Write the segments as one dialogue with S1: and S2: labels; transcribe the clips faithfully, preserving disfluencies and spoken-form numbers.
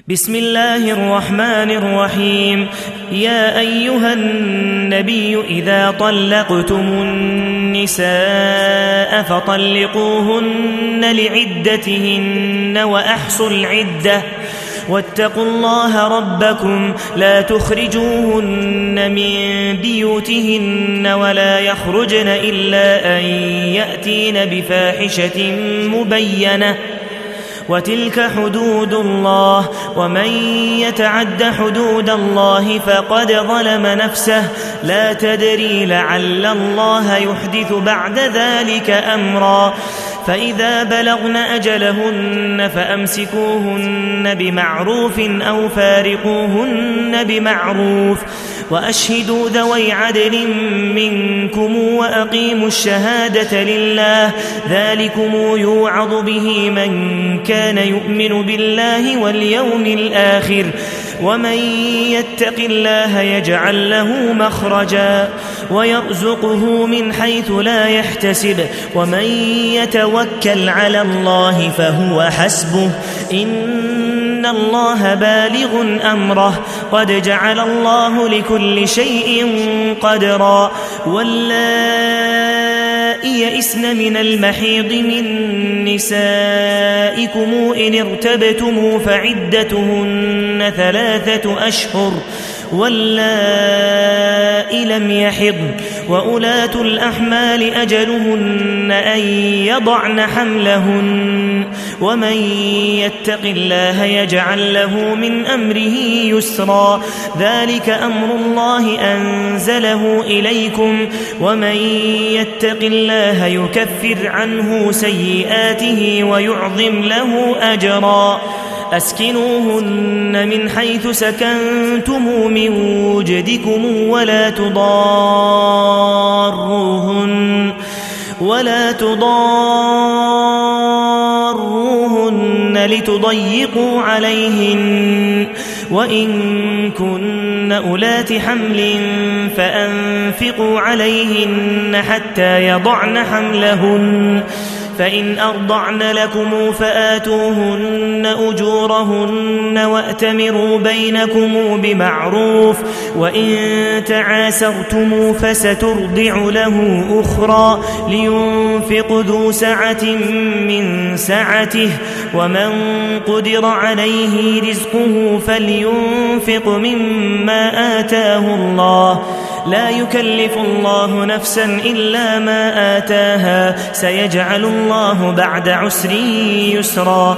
S1: بسم الله الرحمن الرحيم. يا أيها النبي إذا طلقتم النساء فطلقوهن لعدتهن وأحصوا العدة واتقوا الله ربكم لا تخرجوهن من بيوتهن ولا يخرجن إلا أن يأتين بفاحشة مبينة وتلك حدود الله ومن يتعد حدود الله فقد ظلم نفسه لا تدري لعل الله يحدث بعد ذلك أمرا. فإذا بلغن أجلهن فأمسكوهن بمعروف أو فارقوهن بمعروف وأشهدوا ذوي عدل منكم وأقيموا الشهادة لله ذلكم يوعظ به من كان يؤمن بالله واليوم الآخر ومن يتق الله يجعل له مخرجا ويرزقه من حيث لا يحتسب ومن يتوكل على الله فهو حسبه إن الله بالغ أمره قد جعل الله لكل شيء قدرا. واللائي يئسن من المحيض من نسائكم إن ارتبتم فعدتهن ثلاثة أشهر واللائي لم يحضن وأولاة الأحمال أجلهن أن يضعن حملهن ومن يتق الله يجعل له من أمره يسرا ذلك أمر الله أنزله إليكم ومن يتق الله يكفر عنه سيئاته ويعظم له أجرا. أسكنوهن من حيث سكنتم من وجدكم ولا تضاروهن ولا تضاروهن لتضيقوا عليهن وإن كن أولات حمل فأنفقوا عليهن حتى يضعن حملهن فإن أرضعن لكم فآتوهن أجورهن وأتمروا بينكم بمعروف وإن تعاسرتم فسترضع له أخرى لينفق ذو سعة من سعته ومن قدر عليه رزقه فلينفق مما آتاه الله لا يكلف الله نفسا إلا ما آتاها سيجعل الله بعد عسر يسرا.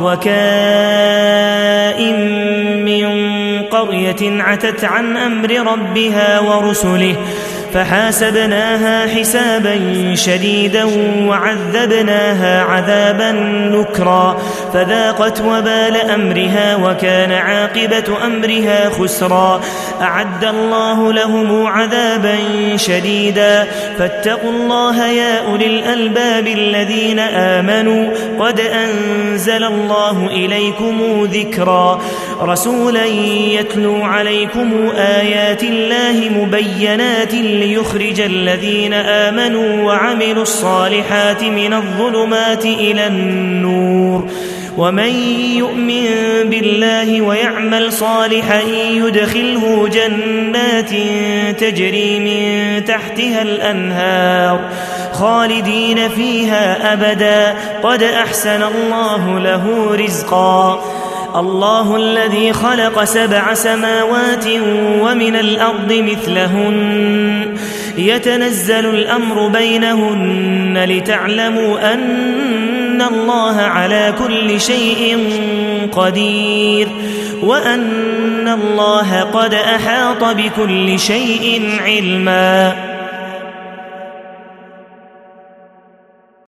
S1: وكائن من قرية عتت عن أمر ربها ورسله فحاسبناها حسابا شديدا وعذبناها عذابا نكرا فذاقت وبال أمرها وكان عاقبة أمرها خسرا. أعد الله لهم عذابا شديدا فاتقوا الله يا أولي الألباب الذين آمنوا قد أنزل الله إليكم ذكرا رسولا يتلو عليكم آيات الله مبينات ليخرج الذين آمنوا وعملوا الصالحات من الظلمات إلى النور ومن يؤمن بالله ويعمل صالحا يدخله جنات تجري من تحتها الأنهار خالدين فيها أبدا قد أحسن الله له رزقا. الله الذي خلق سبع سماوات ومن الأرض مثلهن يتنزل الأمر بينهن لتعلموا أن الله على كل شيء قدير وأن الله قد أحاط بكل شيء علما.